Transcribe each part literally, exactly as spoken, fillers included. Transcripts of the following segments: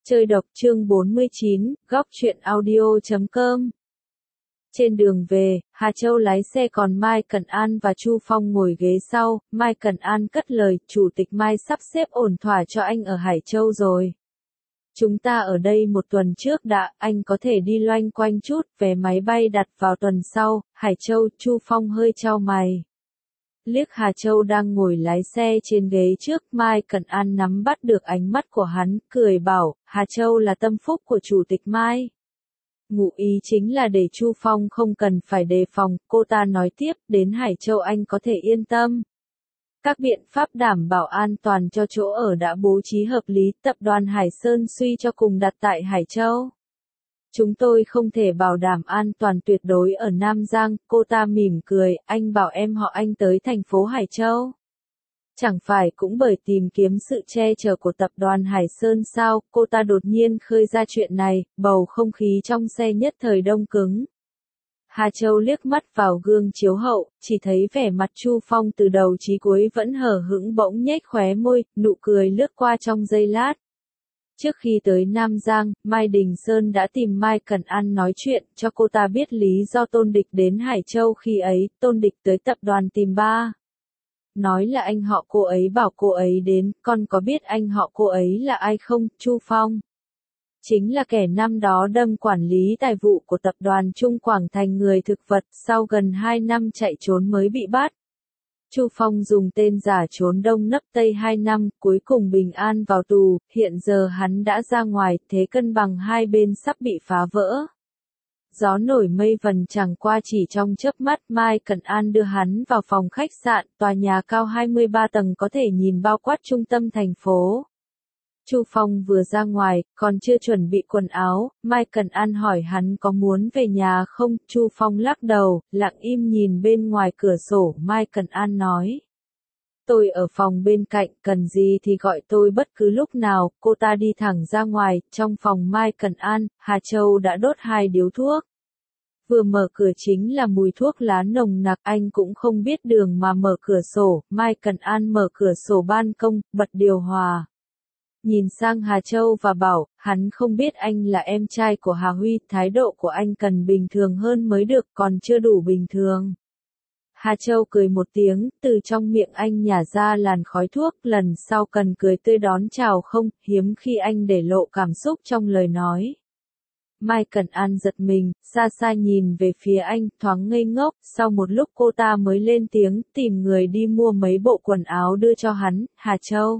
Chơi độc chương bốn mươi chín, góc truyện audio chấm com. Trên đường về, Hà Châu lái xe còn Mai Cẩn An và Chu Phong ngồi ghế sau. Mai Cẩn An cất lời, Chủ tịch Mai sắp xếp ổn thỏa cho anh ở Hải Châu rồi. Chúng ta ở đây một tuần trước đã, anh có thể đi loanh quanh chút, vé máy bay đặt vào tuần sau. Hải Châu. Chu Phong hơi chau mày. Liếc Hà Châu đang ngồi lái xe trên ghế trước, Mai Cẩn An nắm bắt được ánh mắt của hắn, cười bảo, Hà Châu là tâm phúc của Chủ tịch Mai. Ngụ ý chính là để Chu Phong không cần phải đề phòng. Cô ta nói tiếp, đến Hải Châu anh có thể yên tâm. Các biện pháp đảm bảo an toàn cho chỗ ở đã bố trí hợp lý, tập đoàn Hải Sơn suy cho cùng đặt tại Hải Châu. Chúng tôi không thể bảo đảm an toàn tuyệt đối ở Nam Giang. Cô ta mỉm cười, anh bảo em họ anh tới thành phố Hải Châu. Chẳng phải cũng bởi tìm kiếm sự che chở của tập đoàn Hải Sơn sao? Cô ta đột nhiên khơi ra chuyện này, bầu không khí trong xe nhất thời đông cứng. Hà Châu liếc mắt vào gương chiếu hậu, chỉ thấy vẻ mặt Chu Phong từ đầu chí cuối vẫn hờ hững, bỗng nhếch khóe môi, nụ cười lướt qua trong giây lát. Trước khi tới Nam Giang, Mai Đình Sơn đã tìm Mai Cẩn An nói chuyện, cho cô ta biết lý do Tôn Địch đến Hải Châu khi ấy. Tôn Địch tới tập đoàn tìm ba. Nói là anh họ cô ấy bảo cô ấy đến, con có biết anh họ cô ấy là ai không? Chu Phong. Chính là kẻ năm đó đâm quản lý tài vụ của tập đoàn Trung Quảng thành người thực vật, sau gần hai năm chạy trốn mới bị bắt. Chu Phong dùng tên giả trốn Đông nấp Tây hai năm, cuối cùng bình an vào tù, hiện giờ hắn đã ra ngoài, thế cân bằng hai bên sắp bị phá vỡ. Gió nổi mây vần chẳng qua chỉ trong chớp mắt. Mai Cẩn An đưa hắn vào phòng khách sạn, tòa nhà cao hai mươi ba tầng có thể nhìn bao quát trung tâm thành phố. Chu Phong vừa ra ngoài, còn chưa chuẩn bị quần áo, Mai Cẩn An hỏi hắn có muốn về nhà không. Chu Phong lắc đầu, lặng im nhìn bên ngoài cửa sổ. Mai Cẩn An nói, tôi ở phòng bên cạnh, cần gì thì gọi tôi bất cứ lúc nào. Cô ta đi thẳng ra ngoài. Trong phòng Mai Cẩn An, Hà Châu đã đốt hai điếu thuốc. Vừa mở cửa chính là mùi thuốc lá nồng nặc, anh cũng không biết đường mà mở cửa sổ. Mai Cẩn An mở cửa sổ ban công, bật điều hòa. Nhìn sang Hà Châu và bảo, hắn không biết anh là em trai của Hà Huy, thái độ của anh cần bình thường hơn mới được, còn chưa đủ bình thường. Hà Châu cười một tiếng, từ trong miệng anh nhả ra làn khói thuốc, lần sau cần cười tươi đón chào không, hiếm khi anh để lộ cảm xúc trong lời nói. Mai Cẩn An giật mình, xa xa nhìn về phía anh, thoáng ngây ngốc, sau một lúc cô ta mới lên tiếng, tìm người đi mua mấy bộ quần áo đưa cho hắn. Hà Châu,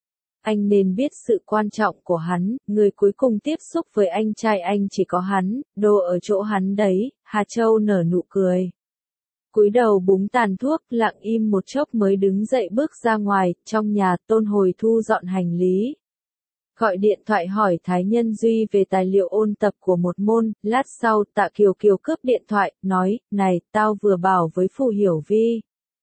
anh nên biết sự quan trọng của hắn, người cuối cùng tiếp xúc với anh trai anh chỉ có hắn, đồ ở chỗ hắn đấy. Hà Châu nở nụ cười. Cúi đầu búng tàn thuốc, lặng im một chốc mới đứng dậy bước ra ngoài. Trong nhà, Tôn Hồi thu dọn hành lý. Gọi điện thoại hỏi Thái Nhân Duy về tài liệu ôn tập của một môn. Lát sau, Tạ Kiều Kiều cướp điện thoại, nói, này, tao vừa bảo với Phù Hiểu Vi.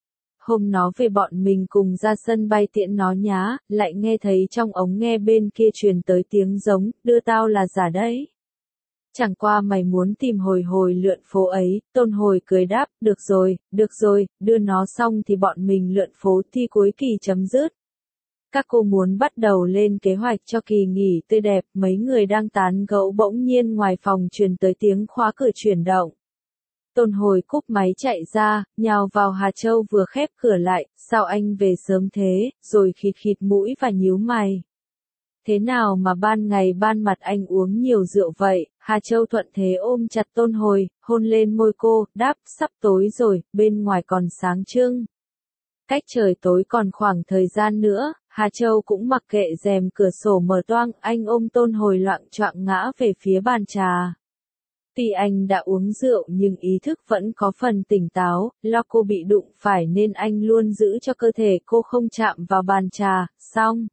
Hôm nó về bọn mình cùng ra sân bay tiễn nó nhá, lại nghe thấy trong ống nghe bên kia truyền tới tiếng giống, đưa tao là giả đấy. Chẳng qua mày muốn tìm hồi hồi lượn phố ấy. Tôn Hồi cười đáp, được rồi, được rồi, đưa nó xong thì bọn mình lượn phố thi cuối kỳ chấm dứt. Các cô muốn bắt đầu lên kế hoạch cho kỳ nghỉ tươi đẹp. Mấy người đang tán gẫu bỗng nhiên ngoài phòng truyền tới tiếng khóa cửa chuyển động. Tôn Hồi cúp máy chạy ra, nhào vào Hà Châu vừa khép cửa lại, sao anh về sớm thế, rồi khịt khịt mũi và nhíu mày. Thế nào mà ban ngày ban mặt anh uống nhiều rượu vậy? Hà Châu thuận thế ôm chặt Tôn Hồi, hôn lên môi cô, đáp, sắp tối rồi, bên ngoài còn sáng trưng. Cách trời tối còn khoảng thời gian nữa, Hà Châu cũng mặc kệ rèm cửa sổ mở toang, anh ôm Tôn Hồi loạng choạng ngã về phía bàn trà. Tuy anh đã uống rượu nhưng ý thức vẫn có phần tỉnh táo, lo cô bị đụng phải nên anh luôn giữ cho cơ thể cô không chạm vào bàn trà. Xong.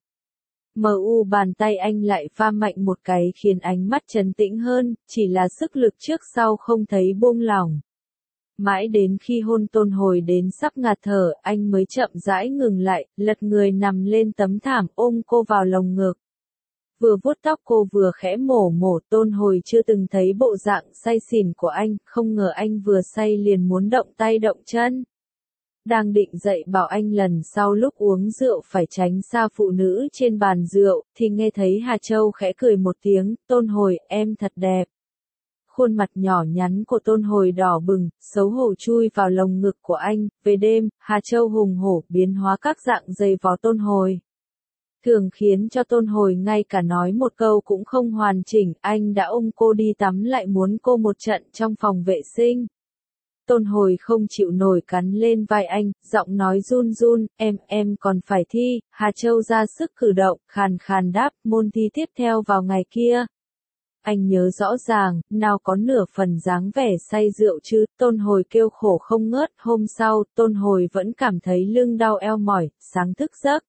Mờ u bàn tay anh lại va mạnh một cái khiến ánh mắt trấn tĩnh hơn, chỉ là sức lực trước sau không thấy buông lỏng. Mãi đến khi hôn Tôn Hồi đến sắp ngạt thở, anh mới chậm rãi ngừng lại, lật người nằm lên tấm thảm ôm cô vào lồng ngực. Vừa vuốt tóc cô vừa khẽ mổ mổ. Tôn Hồi chưa từng thấy bộ dạng say xỉn của anh, không ngờ anh vừa say liền muốn động tay động chân. Đang định dạy bảo anh lần sau lúc uống rượu phải tránh xa phụ nữ trên bàn rượu, thì nghe thấy Hà Châu khẽ cười một tiếng, Tôn Hồi, em thật đẹp. Khuôn mặt nhỏ nhắn của Tôn Hồi đỏ bừng, xấu hổ chui vào lồng ngực của anh, về đêm, Hà Châu hùng hổ biến hóa các dạng giày vò Tôn Hồi. Thường khiến cho Tôn Hồi ngay cả nói một câu cũng không hoàn chỉnh, anh đã ôm cô đi tắm lại muốn cô một trận trong phòng vệ sinh. Tôn Hồi không chịu nổi cắn lên vai anh, giọng nói run run, em, em còn phải thi, Hà Châu ra sức cử động, khàn khàn đáp, môn thi tiếp theo vào ngày kia. Anh nhớ rõ ràng, nào có nửa phần dáng vẻ say rượu chứ, Tôn Hồi kêu khổ không ngớt, hôm sau, Tôn Hồi vẫn cảm thấy lưng đau eo mỏi, sáng thức giấc.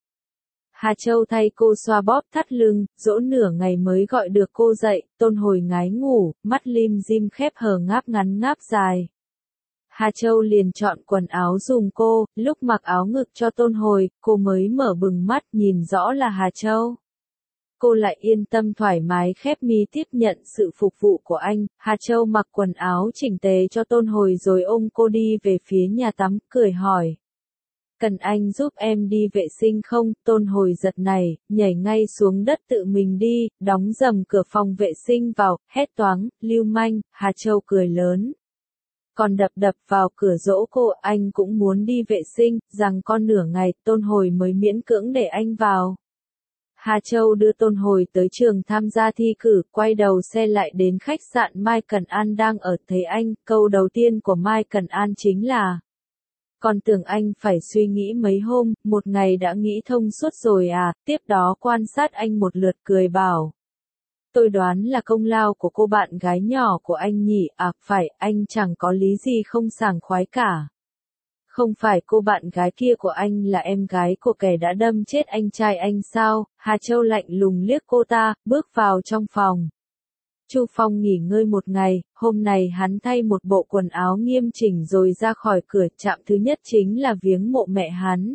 Hà Châu thay cô xoa bóp thắt lưng, dỗ nửa ngày mới gọi được cô dậy, Tôn Hồi ngái ngủ, mắt lim dim khép hờ ngáp ngắn ngáp dài. Hà Châu liền chọn quần áo dùm cô, lúc mặc áo ngực cho Tôn Hồi, cô mới mở bừng mắt nhìn rõ là Hà Châu. Cô lại yên tâm thoải mái khép mi tiếp nhận sự phục vụ của anh, Hà Châu mặc quần áo chỉnh tề cho Tôn Hồi rồi ôm cô đi về phía nhà tắm, cười hỏi. Cần anh giúp em đi vệ sinh không? Tôn Hồi giật này, nhảy ngay xuống đất tự mình đi, đóng dầm cửa phòng vệ sinh vào, hét toáng, lưu manh, Hà Châu cười lớn. Còn đập đập vào cửa dỗ cô, anh cũng muốn đi vệ sinh, rằng con nửa ngày, Tôn Hồi mới miễn cưỡng để anh vào. Hà Châu đưa Tôn Hồi tới trường tham gia thi cử, quay đầu xe lại đến khách sạn Mai Cần An đang ở, thấy anh, câu đầu tiên của Mai Cần An chính là: còn tưởng anh phải suy nghĩ mấy hôm, một ngày đã nghĩ thông suốt rồi à, tiếp đó quan sát anh một lượt cười bảo. Tôi đoán là công lao của cô bạn gái nhỏ của anh nhỉ, à phải, anh chẳng có lý gì không sảng khoái cả. Không phải cô bạn gái kia của anh là em gái của kẻ đã đâm chết anh trai anh sao? Hà Châu lạnh lùng liếc cô ta, bước vào trong phòng. Chu Phong nghỉ ngơi một ngày, hôm nay hắn thay một bộ quần áo nghiêm chỉnh rồi ra khỏi cửa, trạm thứ nhất chính là viếng mộ mẹ hắn.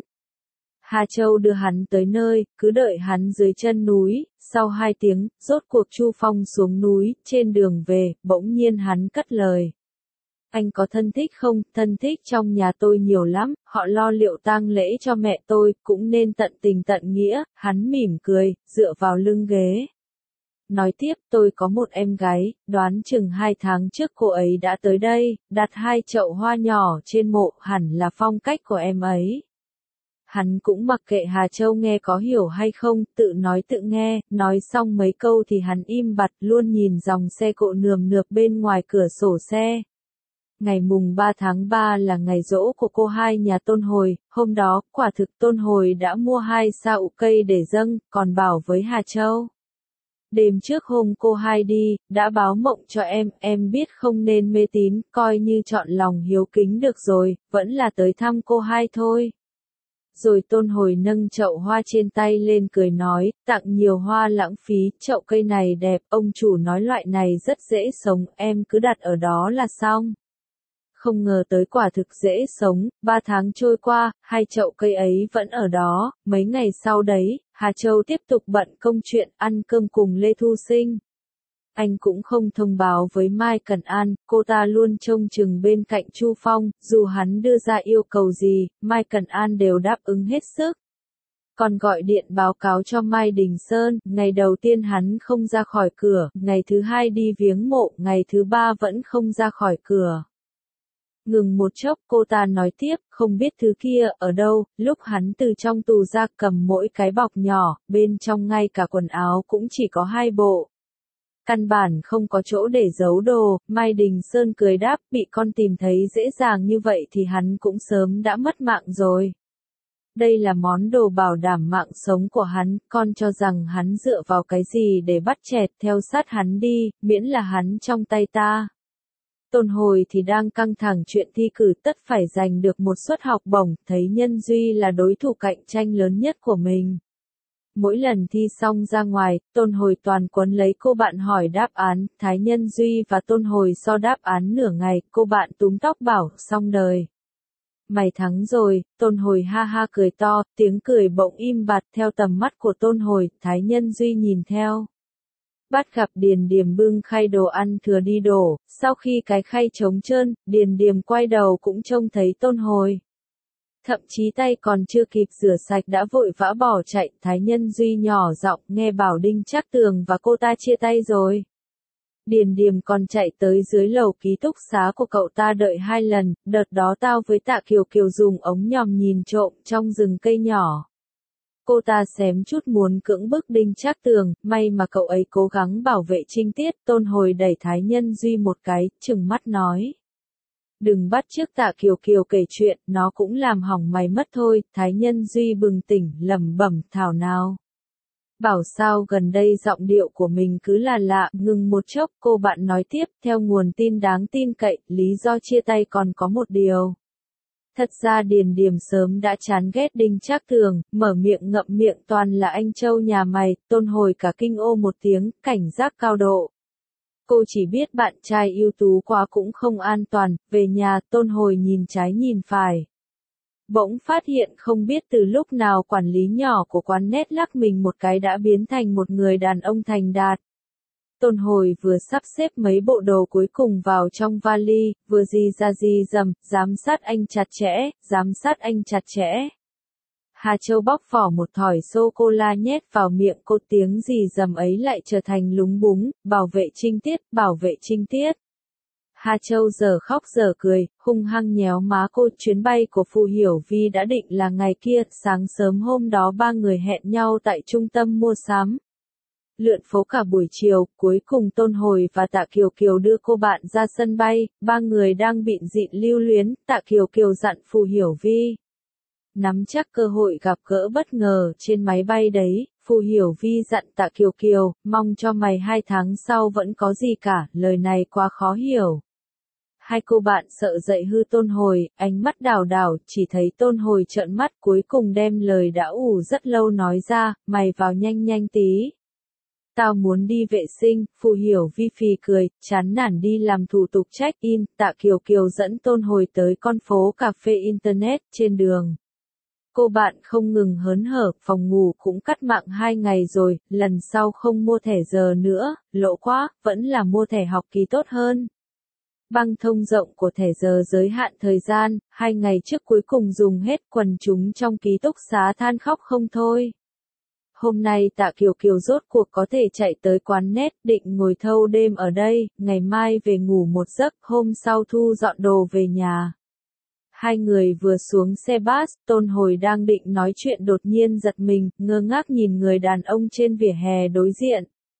Hà Châu đưa hắn tới nơi, cứ đợi hắn dưới chân núi, sau hai tiếng, rốt cuộc Chu Phong xuống núi, trên đường về, bỗng nhiên hắn cất lời. Anh có thân thích không? Thân thích trong nhà tôi nhiều lắm, họ lo liệu tang lễ cho mẹ tôi, cũng nên tận tình tận nghĩa, hắn mỉm cười, dựa vào lưng ghế. Nói tiếp, tôi có một em gái, đoán chừng hai tháng trước cô ấy đã tới đây, đặt hai chậu hoa nhỏ trên mộ, hẳn là phong cách của em ấy. Hắn cũng mặc kệ Hà Châu nghe có hiểu hay không, tự nói tự nghe, nói xong mấy câu thì hắn im bặt luôn nhìn dòng xe cộ nườm nượp bên ngoài cửa sổ xe. Ngày mùng ba tháng ba là ngày giỗ của cô hai nhà Tôn Hồi, hôm đó, quả thực Tôn Hồi đã mua hai sạo cây để dâng, còn bảo với Hà Châu. Đêm trước hôm cô hai đi, đã báo mộng cho em, em biết không nên mê tín, coi như chọn lòng hiếu kính được rồi, vẫn là tới thăm cô hai thôi. Rồi Tôn Hồi nâng chậu hoa trên tay lên cười nói, tặng nhiều hoa lãng phí, chậu cây này đẹp, ông chủ nói loại này rất dễ sống, em cứ đặt ở đó là xong. Không ngờ tới quả thực dễ sống, ba tháng trôi qua, hai chậu cây ấy vẫn ở đó, mấy ngày sau đấy, Hà Châu tiếp tục bận công chuyện, ăn cơm cùng Lê Thu Sinh. Anh cũng không thông báo với Mai Cần An, cô ta luôn trông chừng bên cạnh Chu Phong, dù hắn đưa ra yêu cầu gì, Mai Cần An đều đáp ứng hết sức. Còn gọi điện báo cáo cho Mai Đình Sơn, ngày đầu tiên hắn không ra khỏi cửa, ngày thứ hai đi viếng mộ, ngày thứ ba vẫn không ra khỏi cửa. Ngừng một chốc cô ta nói tiếp, không biết thứ kia ở đâu, lúc hắn từ trong tù ra cầm mỗi cái bọc nhỏ, bên trong ngay cả quần áo cũng chỉ có hai bộ. Căn bản không có chỗ để giấu đồ, Mai Đình Sơn cười đáp, bị con tìm thấy dễ dàng như vậy thì hắn cũng sớm đã mất mạng rồi. Đây là món đồ bảo đảm mạng sống của hắn, con cho rằng hắn dựa vào cái gì để bắt chẹt theo sát hắn đi, miễn là hắn trong tay ta. Tôn Hồi thì đang căng thẳng chuyện thi cử tất phải giành được một suất học bổng, thấy Nhân Duy là đối thủ cạnh tranh lớn nhất của mình. Mỗi lần thi xong ra ngoài, Tôn Hồi toàn quấn lấy cô bạn hỏi đáp án, Thái Nhân Duy và Tôn Hồi so đáp án nửa ngày, cô bạn túm tóc bảo, xong đời. Mày thắng rồi, Tôn Hồi ha ha cười to, tiếng cười bỗng im bặt theo tầm mắt của Tôn Hồi, Thái Nhân Duy nhìn theo. Bắt gặp Điền Điềm bưng khay đồ ăn thừa đi đổ, sau khi cái khay trống trơn, Điền Điềm quay đầu cũng trông thấy Tôn Hồi. thậm chí tay còn chưa kịp rửa sạch đã vội vã bỏ chạy. Thái Nhân Duy nhỏ giọng nghe bảo Đinh Trác Tường và cô ta chia tay rồi. Điền Điềm còn chạy tới dưới lầu ký túc xá của cậu ta đợi hai lần, đợt đó tao với Tạ Kiều Kiều dùng ống nhòm nhìn trộm trong rừng cây nhỏ. Cô ta xém chút muốn cưỡng bức Đinh Trác Tường, may mà cậu ấy cố gắng bảo vệ trinh tiết. Tôn Hồi đẩy Thái Nhân Duy một cái, trừng mắt nói. Đừng bắt chước Tạ Kiều Kiều kể chuyện, nó cũng làm hỏng mày mất thôi. Thái Nhân Duy bừng tỉnh, lẩm bẩm, thảo nào. Bảo sao gần đây giọng điệu của mình cứ là lạ, ngừng một chốc, cô bạn nói tiếp, theo nguồn tin đáng tin cậy, lý do chia tay còn có một điều. Thật ra Điền Điềm sớm đã chán ghét Đinh Trác Tường, mở miệng ngậm miệng toàn là anh Châu nhà mày. Tôn Hồi cả kinh ô một tiếng, cảnh giác cao độ. Cô chỉ biết bạn trai ưu tú quá cũng không an toàn, về nhà Tôn Hồi nhìn trái nhìn phải. Bỗng phát hiện không biết từ lúc nào quản lý nhỏ của quán nét lắc mình một cái đã biến thành một người đàn ông thành đạt. Tôn Hồi vừa sắp xếp mấy bộ đồ cuối cùng vào trong vali, vừa gì ra gì dầm, giám sát anh chặt chẽ, giám sát anh chặt chẽ. Hà Châu bóc vỏ một thỏi sô-cô-la nhét vào miệng cô, tiếng gì dầm ấy lại trở thành lúng búng, bảo vệ trinh tiết, bảo vệ trinh tiết. Hà Châu giờ khóc giờ cười, hung hăng nhéo má cô. Chuyến bay của Phù Hiểu Vi đã định là ngày kia, sáng sớm hôm đó ba người hẹn nhau tại trung tâm mua sắm. Lượn phố cả buổi chiều, cuối cùng Tôn Hồi và Tạ Kiều Kiều đưa cô bạn ra sân bay, ba người đang bịn dịn lưu luyến. Tạ Kiều Kiều dặn Phù Hiểu Vi nắm chắc cơ hội gặp gỡ bất ngờ trên máy bay đấy. Phù Hiểu Vi dặn Tạ Kiều Kiều, mong cho mày hai tháng sau vẫn có gì cả, lời này quá khó hiểu. Hai cô bạn sợ dậy hư Tôn Hồi, ánh mắt đảo đảo, chỉ thấy Tôn Hồi trợn mắt, cuối cùng đem lời đã ủ rất lâu nói ra, mày vào nhanh nhanh tí. Tao muốn đi vệ sinh. Phù Hiểu Vi phì cười, chán nản đi làm thủ tục check-in. Tạ Kiều Kiều dẫn Tôn Hồi tới con phố cà phê Internet. Trên đường, cô bạn không ngừng hớn hở, phòng ngủ cũng cắt mạng hai ngày rồi, lần sau không mua thẻ giờ nữa, lỗ quá, vẫn là mua thẻ học kỳ tốt hơn. Băng thông rộng của thẻ giờ giới hạn thời gian, hai ngày trước cuối cùng dùng hết, quần chúng trong ký túc xá than khóc không thôi. Hôm nay Tạ Kiều Kiều rốt cuộc có thể chạy tới quán nét, định ngồi thâu đêm ở đây, ngày mai về ngủ một giấc, hôm sau thu dọn đồ về nhà. Hai người vừa xuống xe bus, Tôn Hồi đang định nói chuyện đột nhiên giật mình, ngơ ngác nhìn người đàn ông trên vỉa hè đối diện.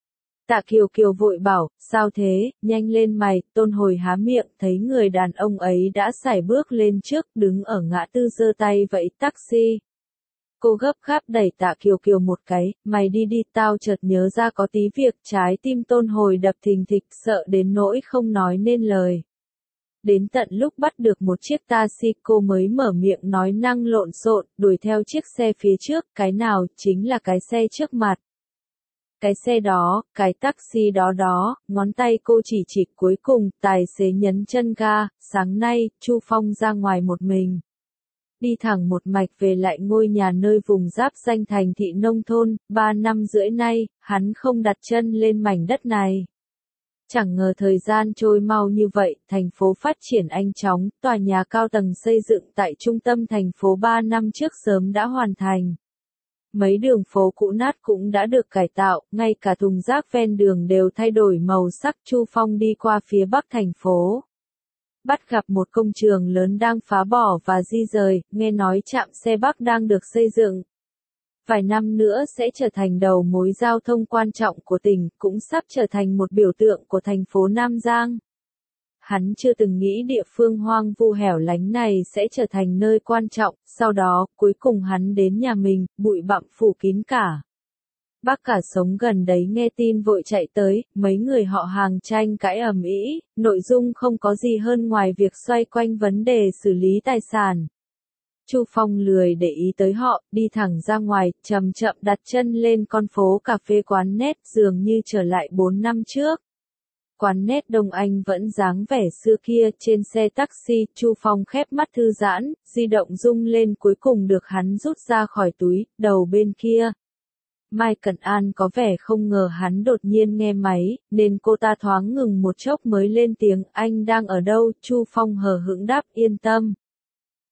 Tạ Kiều Kiều vội bảo, sao thế, nhanh lên mày. Tôn Hồi há miệng, thấy người đàn ông ấy đã sải bước lên trước, đứng ở ngã tư giơ tay vẫy taxi. Cô gấp gáp đẩy Tạ Kiều Kiều một cái, mày đi đi, tao chợt nhớ ra có tí việc. Trái tim Tôn Hồi đập thình thịch, sợ đến nỗi không nói nên lời. Đến tận lúc bắt được một chiếc taxi cô mới mở miệng nói năng lộn xộn, đuổi theo chiếc xe phía trước, cái nào, chính là cái xe trước mặt. Cái xe đó, cái taxi đó đó, ngón tay cô chỉ chỉ, cuối cùng, tài xế nhấn chân ga. Sáng nay, Chu Phong ra ngoài một mình. Đi thẳng một mạch về lại ngôi nhà nơi vùng giáp danh thành thị nông thôn. Ba năm rưỡi nay, hắn không đặt chân lên mảnh đất này. Chẳng ngờ thời gian trôi mau như vậy, thành phố phát triển nhanh chóng, tòa nhà cao tầng xây dựng tại trung tâm thành phố ba năm trước sớm đã hoàn thành. Mấy đường phố cũ nát cũng đã được cải tạo, ngay cả thùng rác ven đường đều thay đổi màu sắc. Chu Phong đi qua phía bắc thành phố, bắt gặp một công trường lớn đang phá bỏ và di rời, nghe nói trạm xe Bắc đang được xây dựng. Vài năm nữa sẽ trở thành đầu mối giao thông quan trọng của tỉnh, cũng sắp trở thành một biểu tượng của thành phố Nam Giang. Hắn chưa từng nghĩ địa phương hoang vu hẻo lánh này sẽ trở thành nơi quan trọng, sau đó, cuối cùng hắn đến nhà mình, bụi bặm phủ kín cả. Bác cả sống gần đấy nghe tin vội chạy tới, mấy người họ hàng tranh cãi ầm ĩ, nội dung không có gì hơn ngoài việc xoay quanh vấn đề xử lý tài sản. Chu Phong lười để ý tới họ, đi thẳng ra ngoài, chậm chậm đặt chân lên con phố cà phê quán nét, dường như trở lại bốn năm trước. Quán nét Đông Anh vẫn dáng vẻ xưa kia. Trên xe taxi, Chu Phong khép mắt thư giãn, di động rung lên, cuối cùng được hắn rút ra khỏi túi. Đầu bên kia, Mai Cẩn An có vẻ không ngờ hắn đột nhiên nghe máy, nên cô ta thoáng ngừng một chốc mới lên tiếng, anh đang ở đâu? Chu Phong hờ hững đáp, yên tâm.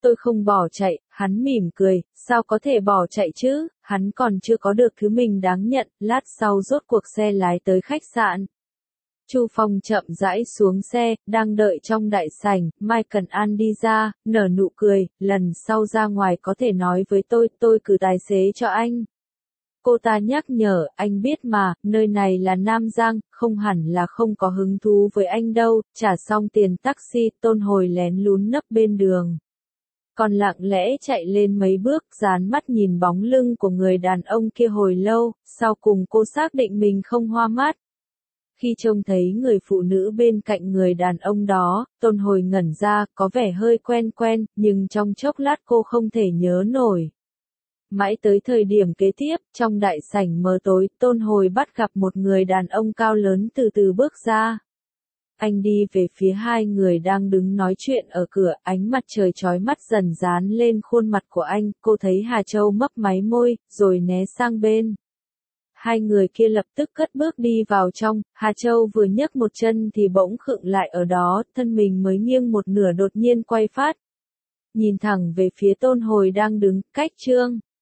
Tôi không bỏ chạy, hắn mỉm cười, sao có thể bỏ chạy chứ, hắn còn chưa có được thứ mình đáng nhận, lát sau rốt cuộc xe lái tới khách sạn. Chu Phong chậm rãi xuống xe, đang đợi trong đại sảnh, Mai Cần An đi ra, nở nụ cười, lần sau ra ngoài có thể nói với tôi, tôi cử tài xế cho anh. Cô ta nhắc nhở, anh biết mà, nơi này là Nam Giang, không hẳn là không có hứng thú với anh đâu, trả xong tiền taxi, Tôn Hồi lén lún nấp bên đường. Còn lặng lẽ chạy lên mấy bước, dán mắt nhìn bóng lưng của người đàn ông kia hồi lâu, sau cùng cô xác định mình không hoa mắt. Khi trông thấy người phụ nữ bên cạnh người đàn ông đó, Tôn Hồi ngẩn ra, có vẻ hơi quen quen, nhưng trong chốc lát cô không thể nhớ nổi. Mãi tới thời điểm kế tiếp, trong đại sảnh mờ tối, Tôn Hồi bắt gặp một người đàn ông cao lớn từ từ bước ra. Anh đi về phía hai người đang đứng nói chuyện ở cửa, ánh mặt trời chói mắt dần dán lên khuôn mặt của anh, cô thấy Hà Châu mấp máy môi, rồi né sang bên. Hai người kia lập tức cất bước đi vào trong, Hà Châu vừa nhấc một chân thì bỗng khựng lại ở đó, thân mình mới nghiêng một nửa đột nhiên quay phát. Nhìn thẳng về phía Tôn Hồi đang đứng, cách Trương